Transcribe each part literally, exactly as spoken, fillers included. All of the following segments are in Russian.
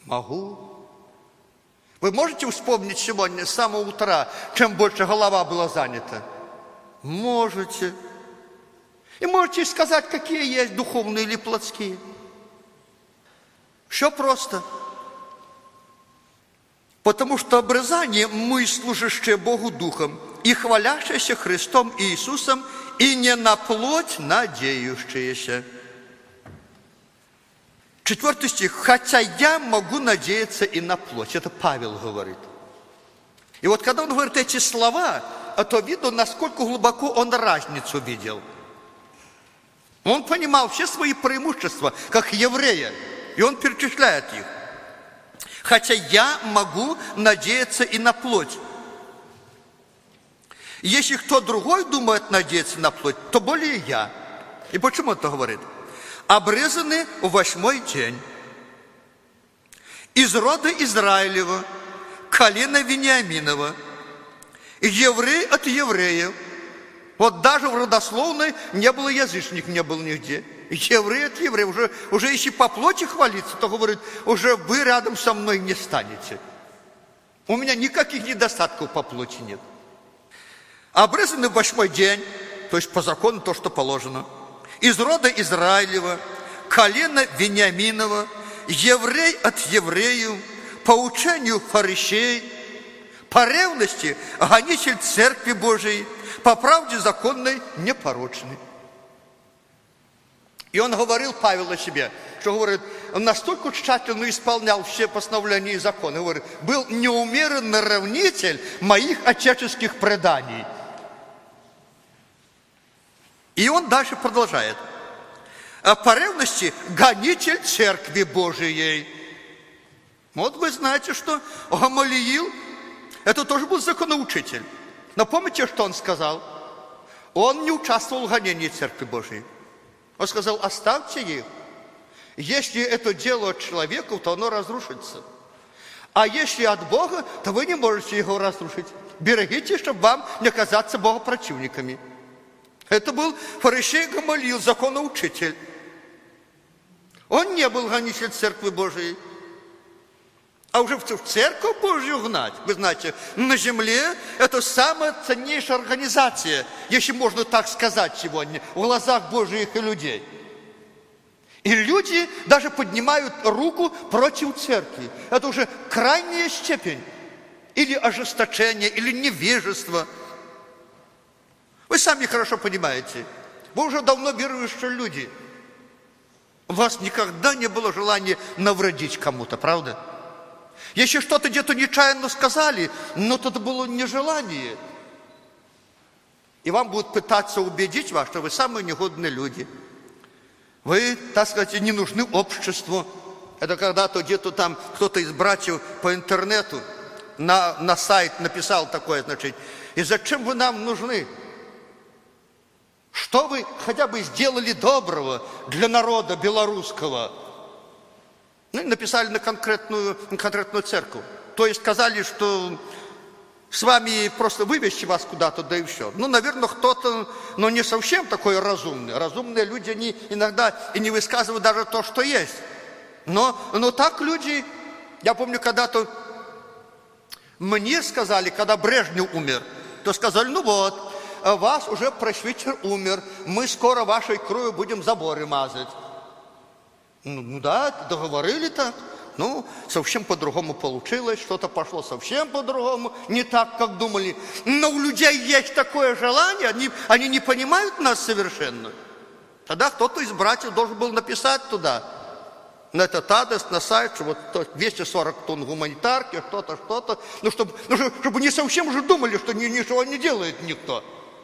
Могу. Вы можете вспомнить сегодня с самого утра, чем больше голова была занята? Можете. И можете сказать, какие есть духовные или плотские. Все просто. Потому что обрезание мы, служащие Богу Духом, и хвалящиеся Христом Иисусом, и не на плоть надеющиеся. Четвертый стих. Хотя я могу надеяться и на плоть. Это Павел говорит. И вот когда он говорит эти слова, то видно, насколько глубоко он разницу видел. Он понимал все свои преимущества, как еврея, и он перечисляет их. Хотя я могу надеяться и на плоть. Если кто другой думает надеяться на плоть, то более я. И почему он это говорит? Обрезаны в восьмой день. Из рода Израилева, колена Вениаминова, еврей от евреев. Вот даже в родословной не было язычник, не было нигде. Еврей от евреев. Уже, уже если по плоти хвалиться, то говорит, уже вы рядом со мной не станете. У меня никаких недостатков по плоти нет. Обрезаны в восьмой день, то есть по закону то, что положено. Из рода Израилева, колена Вениаминова, еврей от евреев, по учению фарисеев, по ревности гонитель Церкви Божией, по правде законной непорочный. И он говорил, Павел, о себе, что, говорит, он настолько тщательно исполнял все постановления и законы, говорит, был неумеренный равнитель моих отеческих преданий. И он дальше продолжает. По ревности гонитель Церкви Божией. Вот вы знаете, что Гамалиил, это тоже был законоучитель. Но помните, что он сказал? Он не участвовал в гонении Церкви Божией. Он сказал, оставьте их. Если это дело от человека, то оно разрушится. А если от Бога, то вы не можете его разрушить. Берегите, чтобы вам не оказаться богопротивниками. Это был фарисей Гамалиил, законоучитель. Он не был гонитель Церкви Божией. А уже в Церковь Божью гнать, вы знаете, на земле это самая ценнейшая организация, если можно так сказать сегодня, в глазах Божьих и людей. И люди даже поднимают руку против Церкви. Это уже крайняя степень. Или ожесточение, или невежество. Вы сами хорошо понимаете. Вы уже давно верующие люди. У вас никогда не было желания навредить кому-то, правда? Если что-то где-то нечаянно сказали, но это было нежелание. И вам будут пытаться убедить вас, что вы самые негодные люди. Вы, так сказать, не нужны обществу. Это когда-то где-то там кто-то из братьев по интернету на, на сайт написал такое, значит, и зачем вы нам нужны? Что вы хотя бы сделали доброго для народа белорусского? Ну, и написали на конкретную, на конкретную церковь. То есть сказали, что с вами просто вывести вас куда-то, да и все. Ну, наверное, кто-то, но не совсем такой разумный. Разумные люди, они иногда и не высказывают даже то, что есть. Но, но так люди, я помню, когда-то мне сказали, когда Брежнев умер, то сказали, ну вот, вас уже пресвитер умер, мы скоро вашей кровью будем заборы мазать. Ну, ну да, договорили так. Ну, совсем по-другому получилось, что-то пошло совсем по-другому, не так, как думали. Но у людей есть такое желание, они, они не понимают нас совершенно. Тогда кто-то из братьев должен был написать туда, на этот адрес, на сайт, что вот двести сорок тонн гуманитарки, что-то, что-то. Ну, чтобы, ну, чтобы не совсем уже думали, что ни, ничего не делает никто.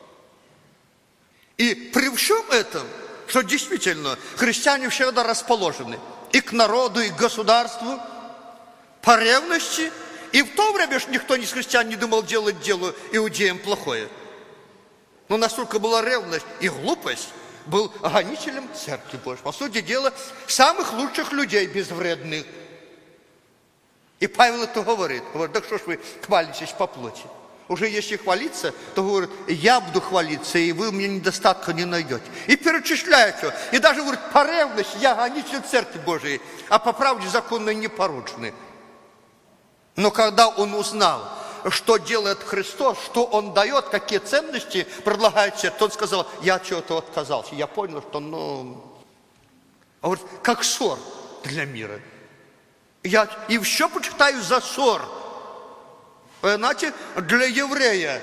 И при всем этом, что действительно христиане всегда расположены и к народу, и к государству по ревности. И в то время же никто из христиан не думал делать делу иудеям плохое. Но настолько была ревность и глупость, был гонителем Церкви Божьей. По сути дела, самых лучших людей безвредных. И Павел это говорит. Говорит, да что ж вы хвалитесь по плоти? Уже если хвалиться, то говорит, я буду хвалиться, и вы мне недостатка не найдете. И перечисляет все. И даже говорит, по ревности я гонитель Церкви Божией, а по правде законной непорочный. Но когда он узнал, что делает Христос, что Он дает, какие ценности предлагает себе, то он сказал, я от чего-то отказался. Я понял, что, ну... А вот как ссор для мира. Я и все почитаю за ссор. Вы знаете, для еврея,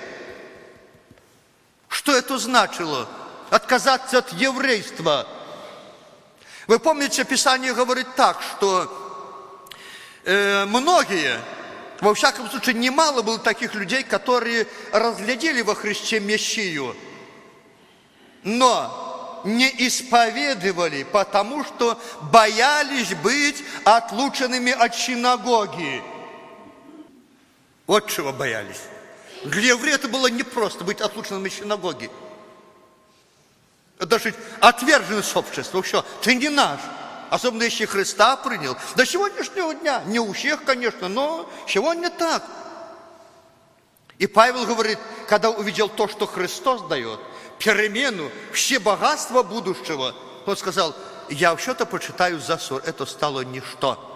что это значило? Отказаться от еврейства. Вы помните, Писание говорит так, что э, многие, во всяком случае, немало было таких людей, которые разглядели во Христе Мессию, но не исповедовали, потому что боялись быть отлученными от синагоги. Вот чего боялись. Для еврея это было непросто быть отлученным из синагоги. Даже отверженный с общества. Все, ты не наш. Особенно если Христа принял. До сегодняшнего дня. Не у всех, конечно, но сегодня так. И Павел говорит, когда увидел то, что Христос дает, перемену, все богатства будущего, он сказал, я все-то почитаю за ссор. Это стало ничто.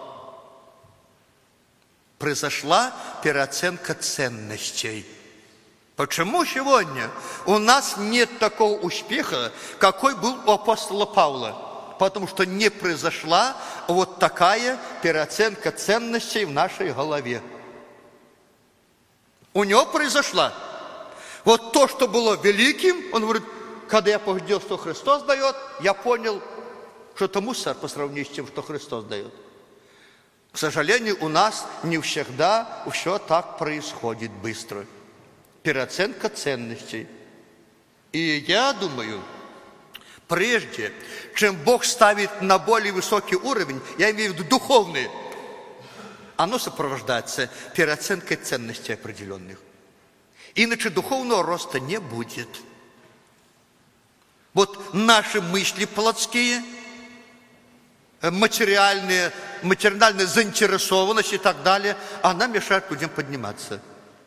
Произошла переоценка ценностей. Почему сегодня у нас нет такого успеха, какой был у апостола Павла? Потому что не произошла вот такая переоценка ценностей в нашей голове. У него произошла. Вот то, что было великим, он говорит, когда я поглядел, что Христос дает, я понял, что это мусор по сравнению с тем, что Христос дает. К сожалению, у нас не всегда все так происходит быстро. Переоценка ценностей. И я думаю, прежде чем Бог ставит на более высокий уровень, я имею в виду духовный, оно сопровождается переоценкой ценностей определенных. Иначе духовного роста не будет. Вот наши мысли плотские, материальные, материальная заинтересованность и так далее, она мешает людям подниматься.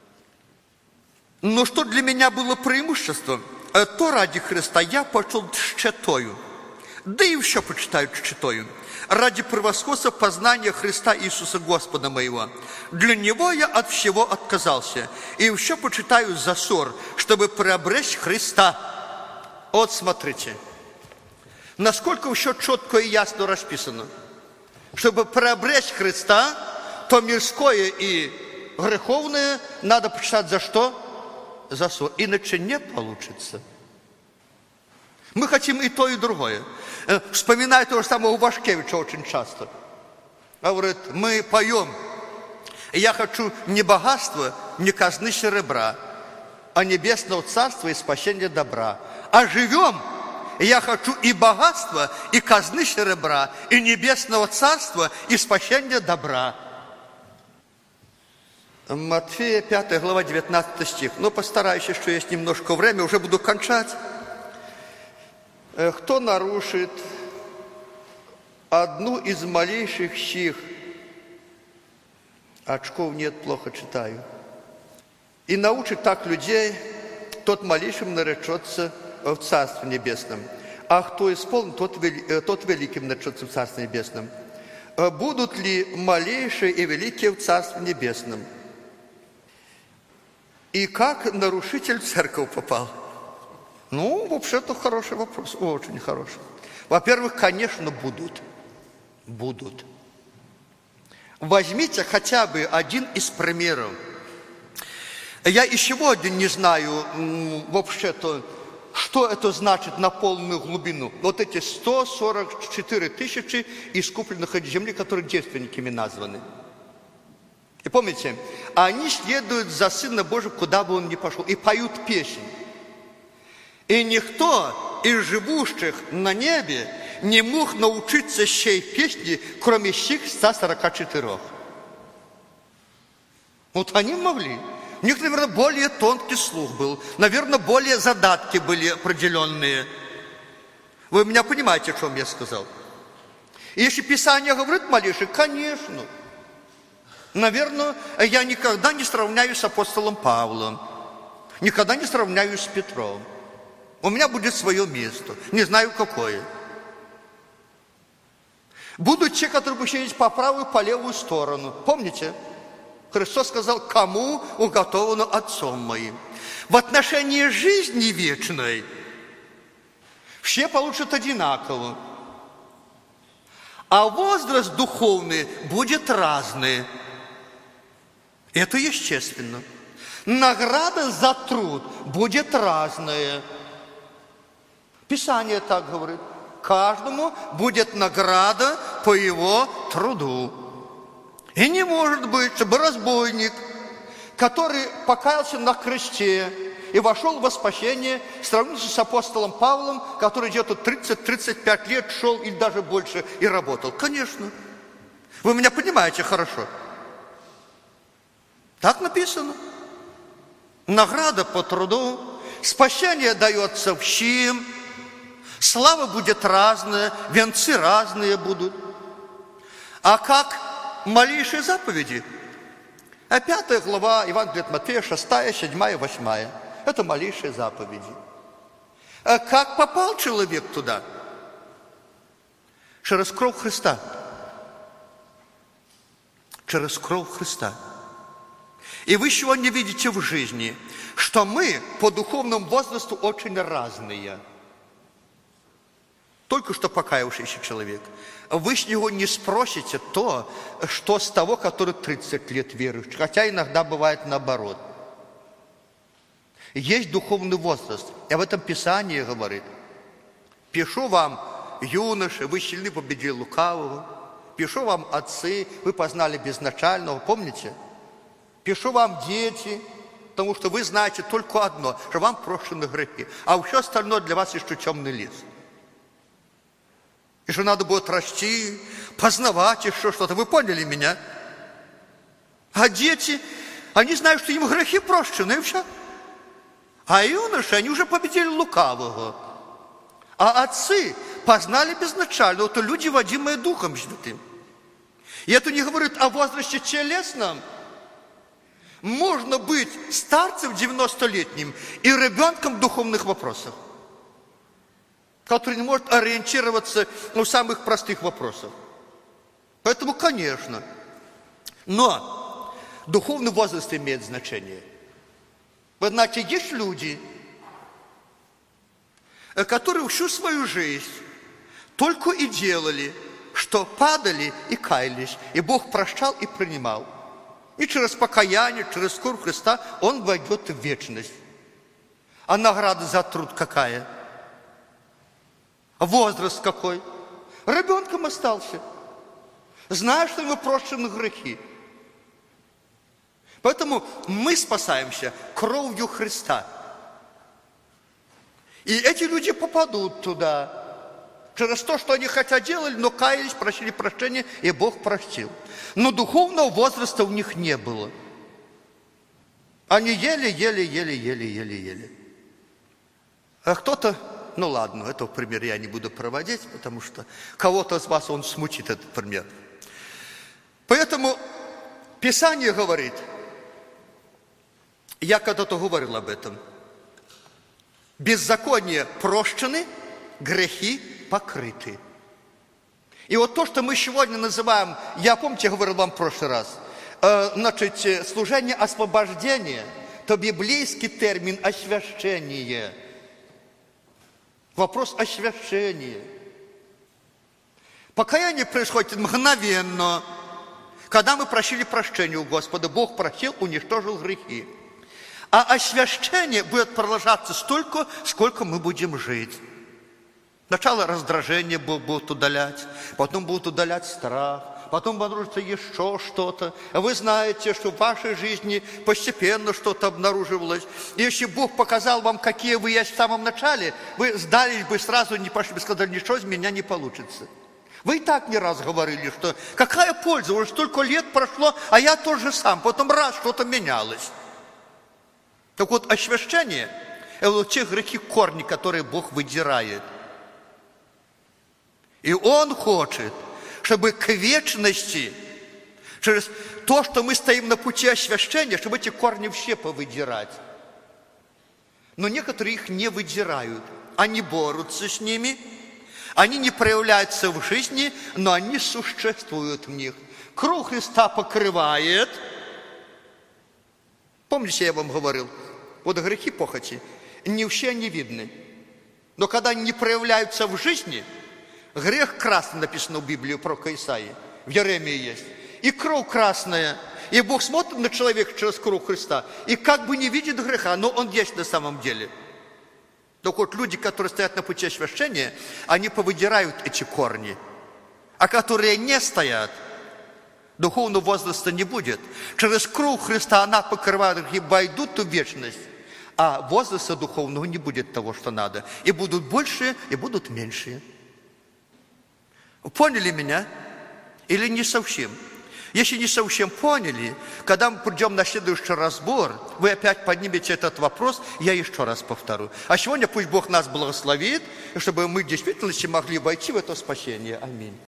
Но что для меня было преимуществом, то ради Христа я пошел тщетою, да и все почитаю тщетою, ради превосходства познания Христа Иисуса Господа моего. Для Него я от всего отказался, и все почитаю за ссор, чтобы приобрести Христа. Вот смотрите. Насколько все четко и ясно расписано. Чтобы приобрести Христа, то мирское и греховное надо почитать за что? За ссор. Иначе не получится. Мы хотим и то, и другое. Вспоминаю того же самого Вашкевича очень часто. Говорит, мы поем, я хочу не богатства, не казны серебра, а небесного царства и спасения добра. А живем, я хочу и богатства, и казны серебра, и небесного царства, и спасения добра. Матфея, пятая глава, девятнадцатый стих. Но постараюсь, что есть немножко времени, уже буду кончать. Кто нарушит одну из малейших сих, очков нет, плохо читаю, и научит так людей, тот малейшим наречется в Царстве Небесном. А кто исполнит, тот, вели, тот великим наречется в Царстве Небесном. Будут ли малейшие и великие в Царстве Небесном? И как нарушитель в церковь попал? Ну, вообще-то хороший вопрос, очень хороший. Во-первых, конечно, будут. Будут. Возьмите хотя бы один из примеров. Я и сегодня не знаю вообще-то, что это значит на полную глубину. Вот эти сто сорок четыре тысячи искупленных от земли, которые девственниками названы. И помните, они следуют за Сына Божьего, куда бы он ни пошел, и поют песни. И никто из живущих на небе не мог научиться сей песни, кроме сих ста сорока четырёх. Вот они могли. У них, наверное, более тонкий слух был. Наверное, более задатки были определенные. Вы меня понимаете, о чем я сказал? И если Писание говорит малейшее, конечно. Наверное, я никогда не сравняюсь с апостолом Павлом. Никогда не сравняюсь с Петром. У меня будет свое место. Не знаю, какое. Будут те, которые будут сидеть по правую, по левую сторону. Помните? Христос сказал, кому уготовано Отцом моим. В отношении жизни вечной все получат одинаково. А возраст духовный будет разный. Это естественно. Награда за труд будет разная. Писание так говорит. Каждому будет награда по его труду. И не может быть, чтобы разбойник, который покаялся на кресте и вошел во спасение, сравнился с апостолом Павлом, который где-то тридцать-тридцать пять лет шел или даже больше и работал. Конечно. Вы меня понимаете хорошо. Так написано. Награда по труду, спасение дается всем, слава будет разная, венцы разные будут. А как малейшие заповеди? А пятая глава Евангелия от Матфея, шестая, седьмая, восьмая. Это малейшие заповеди. А как попал человек туда? Через кровь Христа. Через кровь Христа. И вы чего не видите в жизни, что мы по духовному возрасту очень разные. Только что покаявшийся человек. Вы с него не спросите то, что с того, который тридцать лет верующий. Хотя иногда бывает наоборот. Есть духовный возраст. И об этом Писание говорит. Пишу вам, юноши, вы сильны победили лукавого. Пишу вам, отцы, вы познали безначального. Помните? Пишу вам, дети, потому что вы знаете только одно, что вам прощены грехи. А все остальное для вас еще темный лес. И что надо будет расти, познавать еще что-то. Вы поняли меня? А дети, они знают, что им грехи прощены, и все. А юноши, они уже победили лукавого. А отцы познали безначального, то люди, водимые Духом Святым. И это не говорит о возрасте телесном. Можно быть старцем девяностолетним и ребенком в духовных вопросах, который не может ориентироваться в самых простых вопросах. Поэтому, конечно, но духовный возраст имеет значение. Вы знаете, есть люди, которые всю свою жизнь только и делали, что падали и каялись, и Бог прощал и принимал. И через покаяние, через кровь Христа он войдет в вечность. А награда за труд какая? Возраст какой? Ребенком остался. Знаешь, что ему прощены грехи. Поэтому мы спасаемся кровью Христа. И эти люди попадут туда. Через то, что они хотя делали, но каялись, просили прощения, и Бог простил. Но духовного возраста у них не было. Они ели, ели, ели, ели, ели, ели. А кто-то, ну ладно, этого пример я не буду проводить, потому что кого-то из вас он смутит, этот пример. Поэтому Писание говорит, я когда-то говорил об этом, беззаконие прощены, грехи покрыты. И вот то, что мы сегодня называем, я, помните, я говорил вам в прошлый раз, э, значит, служение освобождения, то библейский термин освящение. Вопрос освящения. Покаяние происходит мгновенно. Когда мы просили прощения у Господа, Бог простил, уничтожил грехи. А освящение будет продолжаться столько, сколько мы будем жить. Сначала раздражение Бог будет удалять, потом будет удалять страх, потом обнаружится еще что-то. Вы знаете, что в вашей жизни постепенно что-то обнаруживалось. И если Бог показал вам, какие вы есть в самом начале, вы сдались бы сразу, не пошли бы, сказали, ничего из меня не получится. Вы и так не раз говорили, что какая польза, уже столько лет прошло, а я тоже сам, потом раз что-то менялось. Так вот, освящение – это вот те грехи корни, которые Бог выдирает. И Он хочет, чтобы к вечности, через то, что мы стоим на пути освящения, чтобы эти корни все повыдирать. Но некоторые их не выдирают. Они борются с ними. Они не проявляются в жизни, но они существуют в них. Кровь Христа покрывает. Помните, я вам говорил, вот грехи похоти, не все они видны. Но когда они не проявляются в жизни, грех красный написано в Библии, пророка Исаии, в Еремии есть. И кровь красная. И Бог смотрит на человека через кровь Христа, и как бы не видит греха, но он есть на самом деле. Так вот, люди, которые стоят на пути освящения, они повыдирают эти корни. А которые не стоят, духовного возраста не будет. Через кровь Христа она покрывает их и войдут в вечность. А возраста духовного не будет того, что надо. И будут больше, и будут меньше. Поняли меня? Или не совсем? Если не совсем поняли, когда мы придем на следующий разбор, вы опять поднимете этот вопрос, я еще раз повторю. А сегодня пусть Бог нас благословит, чтобы мы в действительности могли войти в это спасение. Аминь.